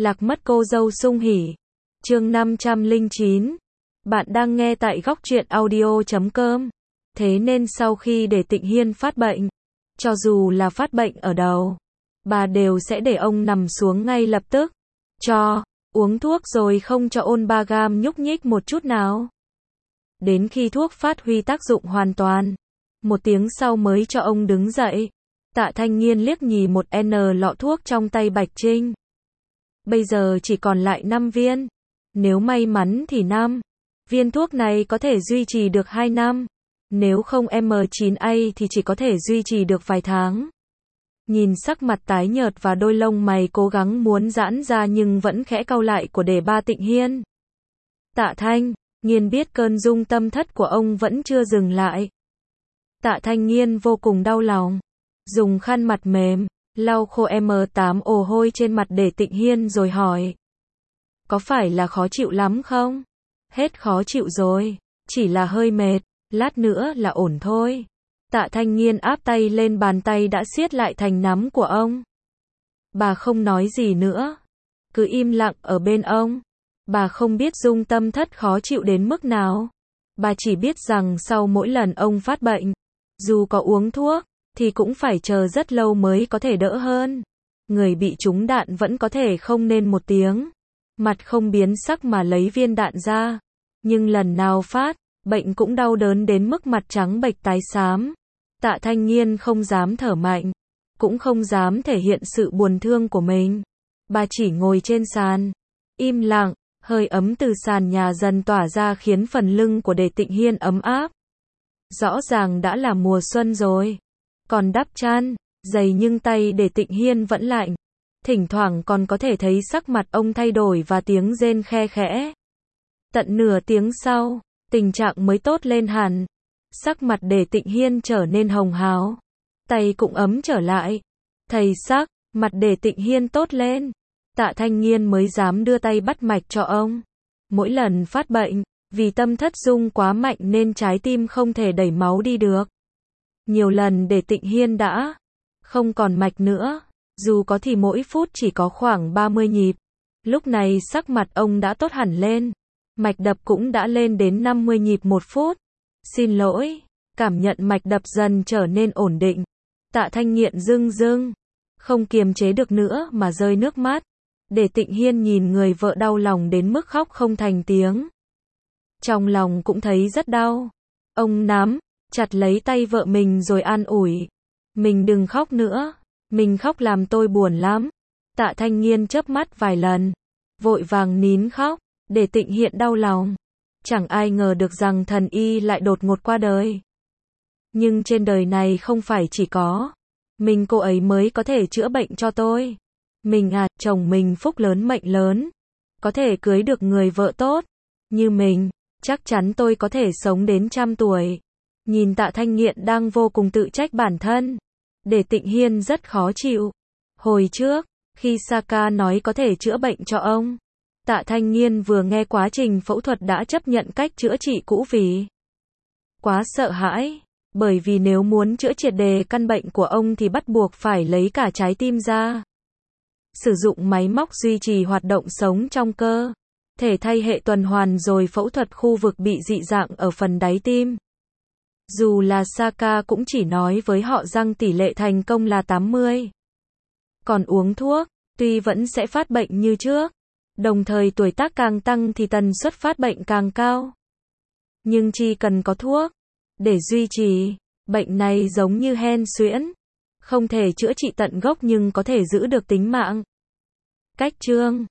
Lạc mất cô dâu sung hỉ. Chương 509. Bạn đang nghe tại góc truyện audio.com. Thế nên sau khi để Tịnh Hiên phát bệnh, cho dù là phát bệnh ở đầu, bà đều sẽ để ông nằm xuống ngay lập tức, cho uống thuốc rồi không cho ôn ba gam nhúc nhích một chút nào. Đến khi thuốc phát huy tác dụng hoàn toàn, 1 tiếng sau mới cho ông đứng dậy. Tạ Thanh Nghiên liếc nhìn một lọ thuốc trong tay Bạch Trinh. Bây giờ chỉ còn lại 5 viên. Nếu may mắn thì 5 viên thuốc này có thể duy trì được 2 năm. Nếu không M9A thì chỉ có thể duy trì được vài tháng. Nhìn sắc mặt tái nhợt và đôi lông mày cố gắng muốn giãn ra nhưng vẫn khẽ cau lại của đề ba Tịnh Hiên. Tạ Thanh Nghiên biết cơn rung tâm thất của ông vẫn chưa dừng lại. Tạ Thanh Nghiên vô cùng đau lòng. Dùng khăn mặt mềm, lau khô M8 ồ hôi trên mặt để Tịnh Hiên rồi hỏi. Có phải là khó chịu lắm không? Hết khó chịu rồi, chỉ là hơi mệt, lát nữa là ổn thôi. Tạ Thanh Nghiên áp tay lên bàn tay đã siết lại thành nắm của ông. Bà không nói gì nữa, cứ im lặng ở bên ông. Bà không biết rung tâm thất khó chịu đến mức nào. Bà chỉ biết rằng sau mỗi lần ông phát bệnh, dù có uống thuốc, thì cũng phải chờ rất lâu mới có thể đỡ hơn. Người bị trúng đạn vẫn có thể không nên 1 tiếng. Mặt không biến sắc mà lấy viên đạn ra. Nhưng lần nào phát, bệnh cũng đau đớn đến mức mặt trắng bệch tái xám. Tạ Thanh Nghiên không dám thở mạnh, cũng không dám thể hiện sự buồn thương của mình. Bà chỉ ngồi trên sàn, im lặng, hơi ấm từ sàn nhà dần tỏa ra khiến phần lưng của Đề Tịnh Hiên ấm áp. Rõ ràng đã là mùa xuân rồi, còn đắp chăn, dày nhưng tay Đề Tịnh Hiên vẫn lạnh. Thỉnh thoảng còn có thể thấy sắc mặt ông thay đổi và tiếng rên khe khẽ. Tận nửa tiếng sau, tình trạng mới tốt lên hẳn. Sắc mặt Đề Tịnh Hiên trở nên hồng hào, tay cũng ấm trở lại. Thầy sắc, mặt Đề Tịnh Hiên tốt lên. Tạ Thanh Nghiên mới dám đưa tay bắt mạch cho ông. Mỗi lần phát bệnh, vì tâm thất rung quá mạnh nên trái tim không thể đẩy máu đi được. Nhiều lần Đề Tịnh Hiên đã không còn mạch nữa, dù có thì mỗi phút chỉ có khoảng 30 nhịp. Lúc này sắc mặt ông đã tốt hẳn lên, mạch đập cũng đã lên đến 50 nhịp 1 phút. Xin lỗi, cảm nhận mạch đập dần trở nên ổn định. Tạ Thanh Nghiện rưng rưng, không kiềm chế được nữa mà rơi nước mắt. Để Tịnh Hiên nhìn người vợ đau lòng đến mức khóc không thành tiếng. Trong lòng cũng thấy rất đau. Ông nắm chặt lấy tay vợ mình rồi an ủi. Mình đừng khóc nữa, mình khóc làm tôi buồn lắm. Tạ Thanh Nghiên chớp mắt vài lần, vội vàng nín khóc, để Tịnh Hiên đau lòng. Chẳng ai ngờ được rằng thần y lại đột ngột qua đời. Nhưng trên đời này không phải chỉ có mình cô ấy mới có thể chữa bệnh cho tôi. Mình chồng mình phúc lớn mệnh lớn, có thể cưới được người vợ tốt như mình, chắc chắn tôi có thể sống đến 100 tuổi. Nhìn Tạ Thanh Nghiện đang vô cùng tự trách bản thân, để Tịnh Hiên rất khó chịu. Hồi trước, khi Saka nói có thể chữa bệnh cho ông, Tạ Thanh Nghiên vừa nghe quá trình phẫu thuật đã chấp nhận cách chữa trị cũ vì quá sợ hãi, bởi vì nếu muốn chữa triệt đề căn bệnh của ông thì bắt buộc phải lấy cả trái tim ra. Sử dụng máy móc duy trì hoạt động sống trong cơ thể, thay hệ tuần hoàn rồi phẫu thuật khu vực bị dị dạng ở phần đáy tim. Dù là Saka cũng chỉ nói với họ rằng tỷ lệ thành công là 80. Còn uống thuốc, tuy vẫn sẽ phát bệnh như trước, đồng thời tuổi tác càng tăng thì tần suất phát bệnh càng cao. Nhưng chỉ cần có thuốc để duy trì, bệnh này giống như hen suyễn, không thể chữa trị tận gốc nhưng có thể giữ được tính mạng. Cách chương